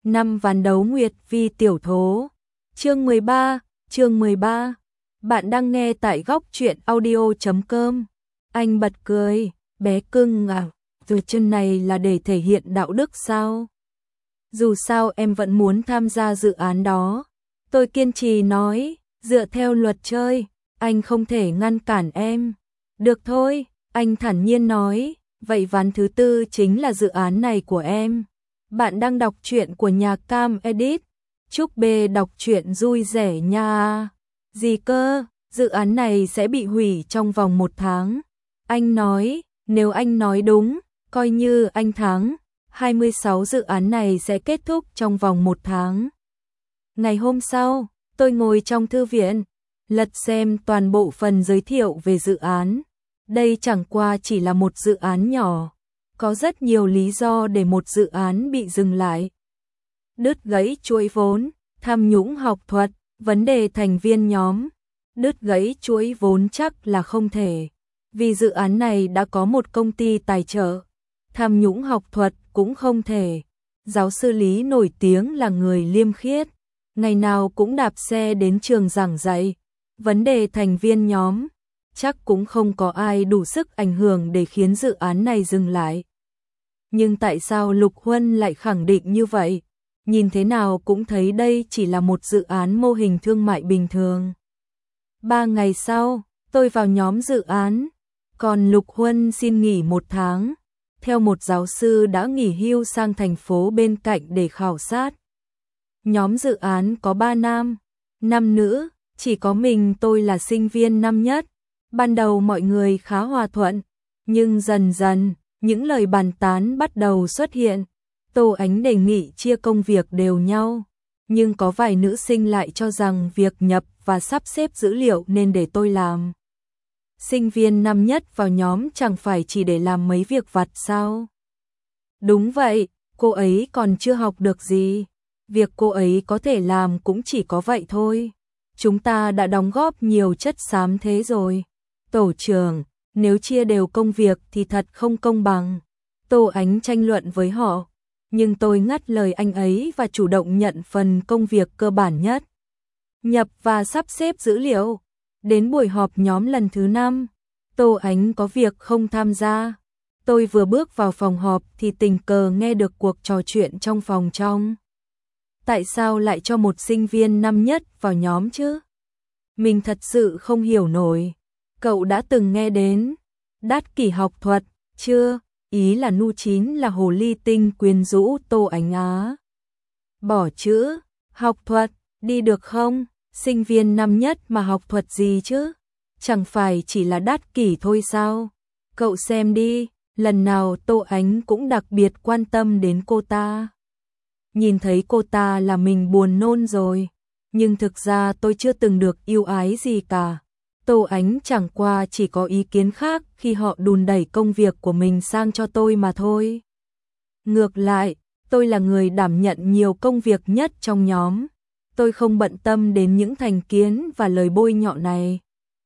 Năm ván đấu Nguyệt Vi tiểu thố. Chương 13. Bạn đang nghe tại góc truyện audio.com. Anh bật cười, bé cưng à, rồi chân này là để thể hiện đạo đức sao? Dù sao em vẫn muốn tham gia dự án đó. Tôi kiên trì nói, dựa theo luật chơi, anh không thể ngăn cản em. Được thôi, anh thản nhiên nói, vậy ván thứ tư chính là dự án này của em. Bạn đang đọc truyện của nhà Cam Edit. Chúc bê đọc truyện vui vẻ nha. Gì cơ, dự án này sẽ bị hủy trong vòng 1 tháng. Anh nói, nếu anh nói đúng, coi như anh thắng. 26 dự án này sẽ kết thúc trong vòng 1 tháng. Ngày hôm sau, tôi ngồi trong thư viện, lật xem toàn bộ phần giới thiệu về dự án. Đây chẳng qua chỉ là một dự án nhỏ. Có rất nhiều lý do để một dự án bị dừng lại. Đứt gãy chuỗi vốn, tham nhũng học thuật, vấn đề thành viên nhóm. Đứt gãy chuỗi vốn chắc là không thể, vì dự án này đã có một công ty tài trợ. Tham nhũng học thuật cũng không thể. Giáo sư Lý nổi tiếng là người liêm khiết, ngày nào cũng đạp xe đến trường giảng dạy. Vấn đề thành viên nhóm, chắc cũng không có ai đủ sức ảnh hưởng để khiến dự án này dừng lại. Nhưng tại sao Lục Huân lại khẳng định như vậy? Nhìn thế nào cũng thấy đây chỉ là một dự án mô hình thương mại bình thường. 3 ngày sau, tôi vào nhóm dự án, còn Lục Huân xin nghỉ 1 tháng. Theo một giáo sư đã nghỉ hưu sang thành phố bên cạnh để khảo sát. Nhóm dự án có 3 nam, 5 nữ, chỉ có mình tôi là sinh viên năm nhất. Ban đầu mọi người khá hòa thuận, nhưng dần dần, những lời bàn tán bắt đầu xuất hiện. Tô Ánh đề nghị chia công việc đều nhau, nhưng có vài nữ sinh lại cho rằng việc nhập và sắp xếp dữ liệu nên để tôi làm. Sinh viên năm nhất vào nhóm chẳng phải chỉ để làm mấy việc vặt sao? Đúng vậy, cô ấy còn chưa học được gì. Việc cô ấy có thể làm cũng chỉ có vậy thôi. Chúng ta đã đóng góp nhiều chất xám thế rồi. Tổ trưởng, nếu chia đều công việc thì thật không công bằng. Tô Ánh tranh luận với họ, nhưng tôi ngắt lời anh ấy và chủ động nhận phần công việc cơ bản nhất. Nhập và sắp xếp dữ liệu. Đến buổi họp nhóm lần thứ 5, Tô Ánh có việc không tham gia. Tôi vừa bước vào phòng họp thì tình cờ nghe được cuộc trò chuyện trong phòng trong. Tại sao lại cho một sinh viên năm nhất vào nhóm chứ? Mình thật sự không hiểu nổi. Cậu đã từng nghe đến Đát Kỷ học thuật chưa? Ý là Nu Chín là hồ ly tinh quyến rũ Tô Ánh á. Bỏ chữ học thuật đi được không? Sinh viên năm nhất mà học thuật gì chứ? Chẳng phải chỉ là Đát Kỷ thôi sao? Cậu xem đi, lần nào Tô Ánh cũng đặc biệt quan tâm đến cô ta. Nhìn thấy cô ta là mình buồn nôn rồi. Nhưng thực ra tôi chưa từng được yêu ái gì cả. Tô Ánh chẳng qua chỉ có ý kiến khác khi họ đùn đẩy công việc của mình sang cho tôi mà thôi. Ngược lại, tôi là người đảm nhận nhiều công việc nhất trong nhóm. Tôi không bận tâm đến những thành kiến và lời bôi nhọ này.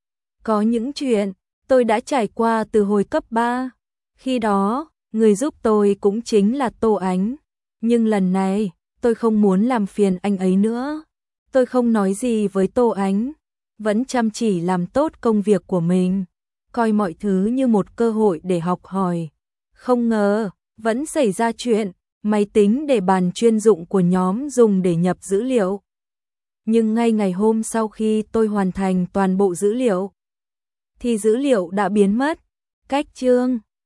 Có những chuyện tôi đã trải qua từ hồi cấp 3. Khi đó, người giúp tôi cũng chính là Tô Ánh. Nhưng lần này, tôi không muốn làm phiền anh ấy nữa. Tôi không nói gì với Tô Ánh, vẫn chăm chỉ làm tốt công việc của mình, coi mọi thứ như một cơ hội để học hỏi. Không ngờ, vẫn xảy ra chuyện, máy tính để bàn chuyên dụng của nhóm dùng để nhập dữ liệu. Nhưng ngay ngày hôm sau khi tôi hoàn thành toàn bộ dữ liệu, thì dữ liệu đã biến mất. Cách chương